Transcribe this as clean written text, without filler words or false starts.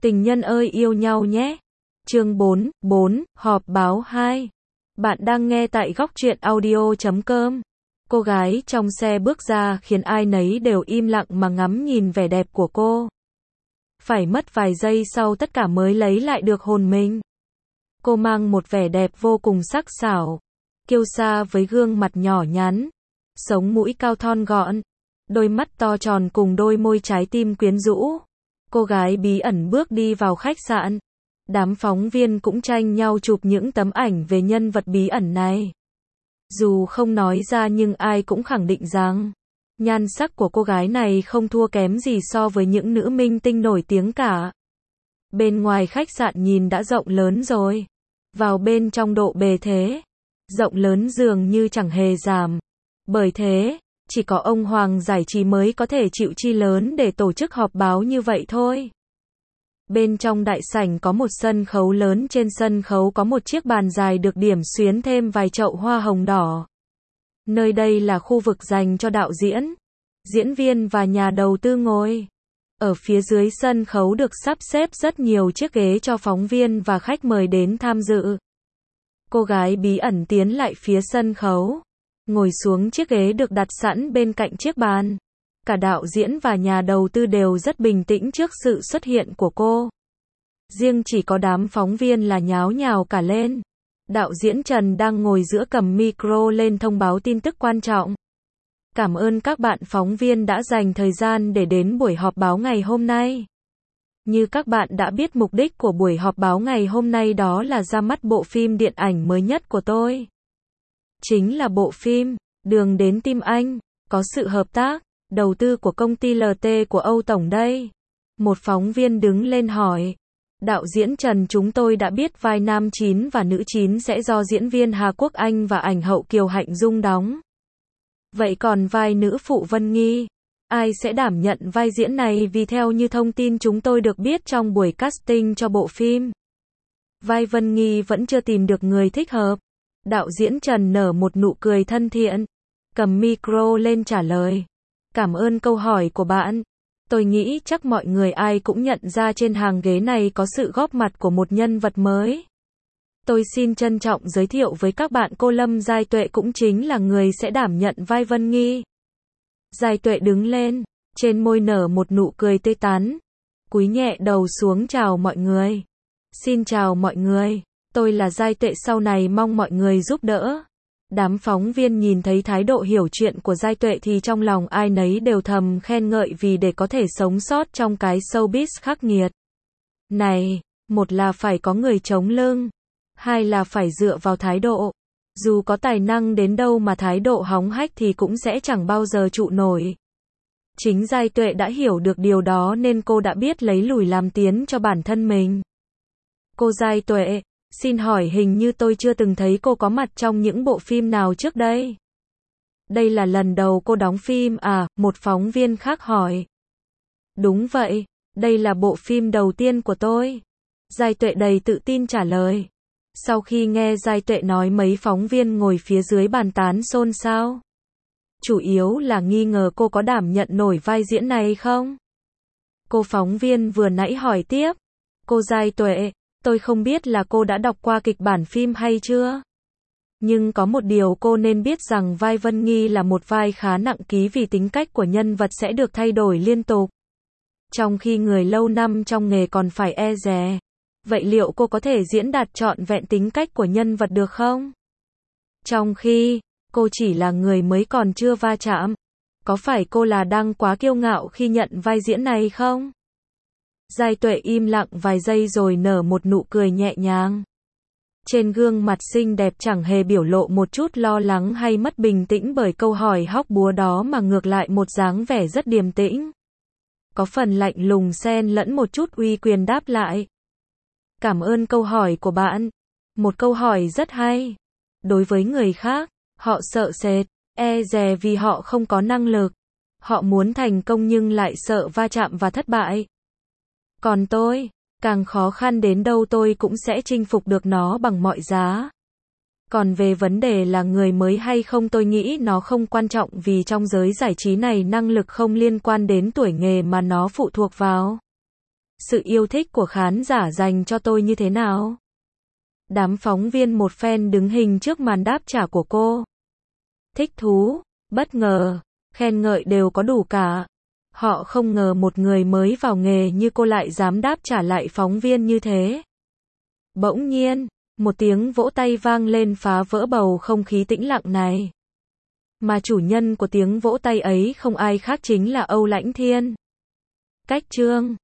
Tình nhân ơi yêu nhau nhé. Chương 4, họp báo 2. Bạn đang nghe tại góc truyện audio.com. Cô gái trong xe bước ra khiến ai nấy đều im lặng mà ngắm nhìn vẻ đẹp của cô. Phải mất vài giây sau tất cả mới lấy lại được hồn mình. Cô mang một vẻ đẹp vô cùng sắc sảo, kiêu sa với gương mặt nhỏ nhắn, sống mũi cao thon gọn, đôi mắt to tròn cùng đôi môi trái tim quyến rũ. Cô gái bí ẩn bước đi vào khách sạn. Đám phóng viên cũng tranh nhau chụp những tấm ảnh về nhân vật bí ẩn này. Dù không nói ra nhưng ai cũng khẳng định rằng nhan sắc của cô gái này không thua kém gì so với những nữ minh tinh nổi tiếng cả. Bên ngoài khách sạn nhìn đã rộng lớn rồi. Vào bên trong độ bề thế rộng lớn dường như chẳng hề giảm. Bởi thế, chỉ có ông Hoàng Giải Trí mới có thể chịu chi lớn để tổ chức họp báo như vậy thôi. Bên trong đại sảnh có một sân khấu lớn, trên sân khấu có một chiếc bàn dài được điểm xuyến thêm vài chậu hoa hồng đỏ. Nơi đây là khu vực dành cho đạo diễn, diễn viên và nhà đầu tư ngồi. Ở phía dưới sân khấu được sắp xếp rất nhiều chiếc ghế cho phóng viên và khách mời đến tham dự. Cô gái bí ẩn tiến lại phía sân khấu, ngồi xuống chiếc ghế được đặt sẵn bên cạnh chiếc bàn. Cả đạo diễn và nhà đầu tư đều rất bình tĩnh trước sự xuất hiện của cô. Riêng chỉ có đám phóng viên là nháo nhào cả lên. Đạo diễn Trần đang ngồi giữa cầm micro lên thông báo tin tức quan trọng. Cảm ơn các bạn phóng viên đã dành thời gian để đến buổi họp báo ngày hôm nay. Như các bạn đã biết, mục đích của buổi họp báo ngày hôm nay đó là ra mắt bộ phim điện ảnh mới nhất của tôi. Chính là bộ phim Đường đến tim anh, có sự hợp tác, đầu tư của công ty LT của Âu Tổng đây. Một phóng viên đứng lên hỏi. Đạo diễn Trần, chúng tôi đã biết vai nam chính và nữ chính sẽ do diễn viên Hà Quốc Anh và ảnh hậu Kiều Hạnh Dung đóng. Vậy còn vai nữ phụ Vân Nghi, ai sẽ đảm nhận vai diễn này? Vì theo như thông tin chúng tôi được biết trong buổi casting cho bộ phim, vai Vân Nghi vẫn chưa tìm được người thích hợp. Đạo diễn Trần nở một nụ cười thân thiện, cầm micro lên trả lời. Cảm ơn câu hỏi của bạn. Tôi nghĩ chắc mọi người ai cũng nhận ra trên hàng ghế này có sự góp mặt của một nhân vật mới. Tôi xin trân trọng giới thiệu với các bạn cô Lâm Giai Tuệ, cũng chính là người sẽ đảm nhận vai Vân Nghi. Giai Tuệ đứng lên, trên môi nở một nụ cười tươi tắn, cúi nhẹ đầu xuống chào mọi người. Xin chào mọi người, tôi là Giai Tuệ, sau này mong mọi người giúp đỡ. Đám phóng viên nhìn thấy thái độ hiểu chuyện của Giai Tuệ thì trong lòng ai nấy đều thầm khen ngợi, vì để có thể sống sót trong cái showbiz khắc nghiệt này, một là phải có người chống lưng, hai là phải dựa vào thái độ. Dù có tài năng đến đâu mà thái độ hóng hách thì cũng sẽ chẳng bao giờ trụ nổi. Chính Giai Tuệ đã hiểu được điều đó nên cô đã biết lấy lùi làm tiến cho bản thân mình. Cô Giai Tuệ, xin hỏi hình như tôi chưa từng thấy cô có mặt trong những bộ phim nào trước đây. Đây là lần đầu cô đóng phim à? Một phóng viên khác hỏi. Đúng vậy, đây là bộ phim đầu tiên của tôi. Giai Tuệ đầy tự tin trả lời. Sau khi nghe Giai Tuệ nói, mấy phóng viên ngồi phía dưới bàn tán xôn xao. Chủ yếu là nghi ngờ cô có đảm nhận nổi vai diễn này không? Cô phóng viên vừa nãy hỏi tiếp. Cô Giai Tuệ, tôi không biết là cô đã đọc qua kịch bản phim hay chưa? Nhưng có một điều cô nên biết rằng vai Vân Nghi là một vai khá nặng ký, vì tính cách của nhân vật sẽ được thay đổi liên tục. Trong khi người lâu năm trong nghề còn phải e dè. Vậy liệu cô có thể diễn đạt trọn vẹn tính cách của nhân vật được không? Trong khi cô chỉ là người mới còn chưa va chạm, có phải cô là đang quá kiêu ngạo khi nhận vai diễn này không? Giai Tuệ im lặng vài giây rồi nở một nụ cười nhẹ nhàng. Trên gương mặt xinh đẹp chẳng hề biểu lộ một chút lo lắng hay mất bình tĩnh bởi câu hỏi hóc búa đó, mà ngược lại một dáng vẻ rất điềm tĩnh. Có phần lạnh lùng xen lẫn một chút uy quyền đáp lại. Cảm ơn câu hỏi của bạn. Một câu hỏi rất hay. Đối với người khác, họ sợ sệt, e dè vì họ không có năng lực. Họ muốn thành công nhưng lại sợ va chạm và thất bại. Còn tôi, càng khó khăn đến đâu tôi cũng sẽ chinh phục được nó bằng mọi giá. Còn về vấn đề là người mới hay không, tôi nghĩ nó không quan trọng, vì trong giới giải trí này năng lực không liên quan đến tuổi nghề mà nó phụ thuộc vào Sự yêu thích của khán giả dành cho tôi như thế nào? Đám phóng viên một phen đứng hình trước màn đáp trả của cô. Thích thú, bất ngờ, khen ngợi đều có đủ cả. Họ không ngờ một người mới vào nghề như cô lại dám đáp trả lại phóng viên như thế. Bỗng nhiên, một tiếng vỗ tay vang lên phá vỡ bầu không khí tĩnh lặng này. Mà chủ nhân của tiếng vỗ tay ấy không ai khác chính là Âu Lãnh Thiên. Cách chương